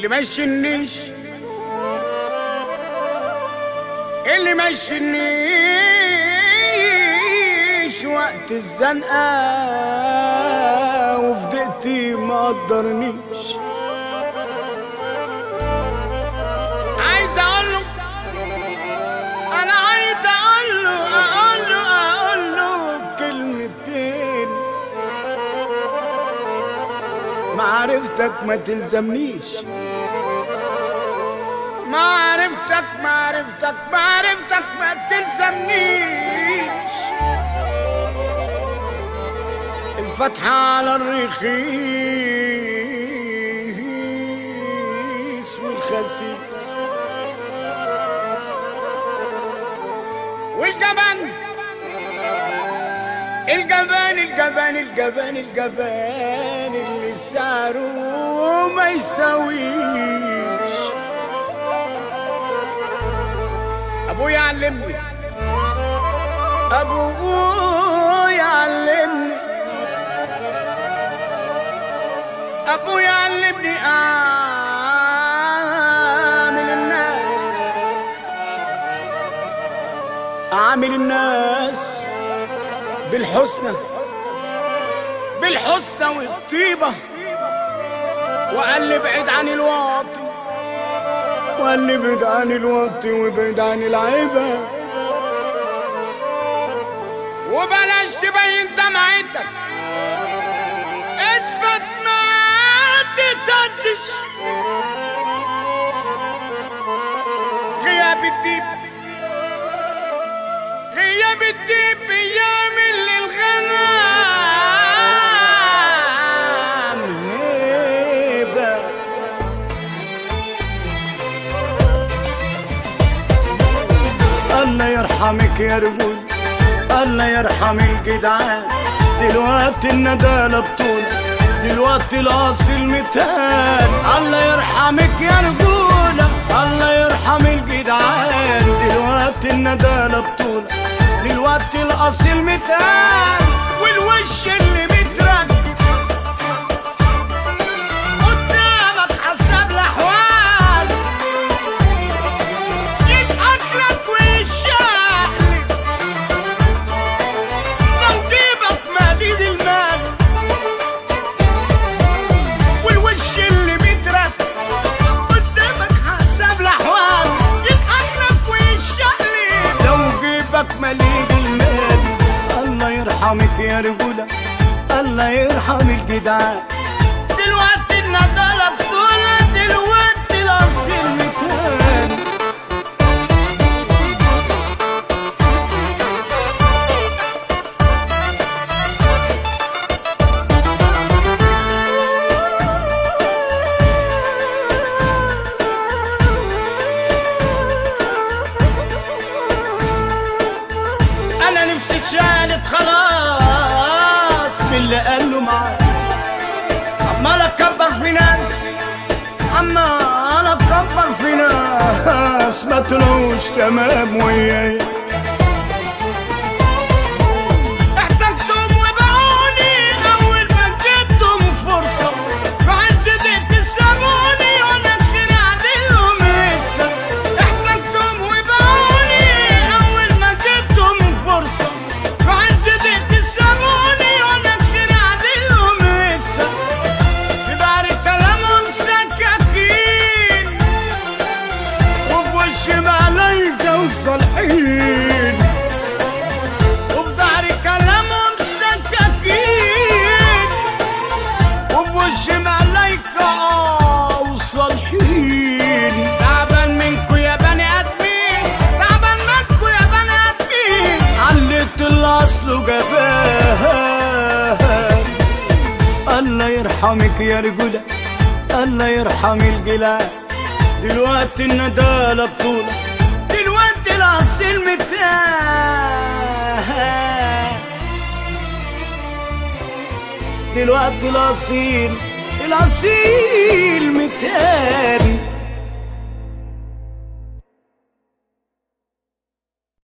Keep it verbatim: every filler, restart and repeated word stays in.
اللي ما يشنيش اللي ما يشنيش وقت الزنقة وفي دقتي ما قدرنيش. عايز اقوله انا عايز اقوله اقوله اقوله كلمتين، معرفتك ما تلزمنيش، معرفتك معرفتك معرفتك ما تلزمنيش. الفتحة على الرخيص والخسيس والجبان الجبان الجبان الجبان الجبان اللي سعره ما يساويش. ابويا علمني ابويا علمني ابويا علمني اعامل الناس اعامل الناس بالحسنى بالحسنى والطيبة، وقال لي ابعد عن الواطي وقال لي ابعد عن الواطي وابعد عن العيبة، وبلاش تبين دمعتك، اثبت ما تتهزش. غياب الديب غياب الديب بيعمل للغنم هيبة. الله يرحمك يا رجول، الله يرحم الجدعان، دلوقتي الندالة بطولة، دلوقتي الأصل متهان. الله يرحمك يا رجولة، الله يرحم الجدعان، دلوقتي الندالة بطولة، دلوقتي الأصل متهان. والوش اللي متركب قدامك حسب الأحوال يضحك لك ويشقلب لو جيبك مديد المال. والوش اللي متركب قدامك حسب الأحوال يضحك لك ويشقلب لو جيبك مليء المال. الله يرحمك يا رجولة، الله يرحم الجدعان، دلوقتي الندالة بطولة، دلوقتي الأصيل متهان. أنا نفسي اتشالت خلاص من اللي قاله معايا، عمال أكبر في ناس عمال أكبر في ناس ما طلعوش تمام ويايا. احتجتهم وباعوني أول ما اديتهم فرصة، في عز دقيقة سابوني وأنا كتير عليهم لسه. احتجتهم وباعوني أول ما اديتهم فرصة، في عز دقيقة سابوني وأنا كتير عليهم لسه. في بعد كلامهم سكاكين وفي وشي ملايكة وصالحين، وفي ظهري كلامهم سكاكين وفي وشي ملايكة وصالحين. تعبان منكوا يا بني آدمين، تعبان منكوا يا بني آدمين، علت الأصل وجبان. الله يرحمك يا رجولة، الله يرحم الجلال، دلوقتي الندالة بطولة، دلوقتي الأصيل متهان، دلوقتي الأصيل الأصيل متهان.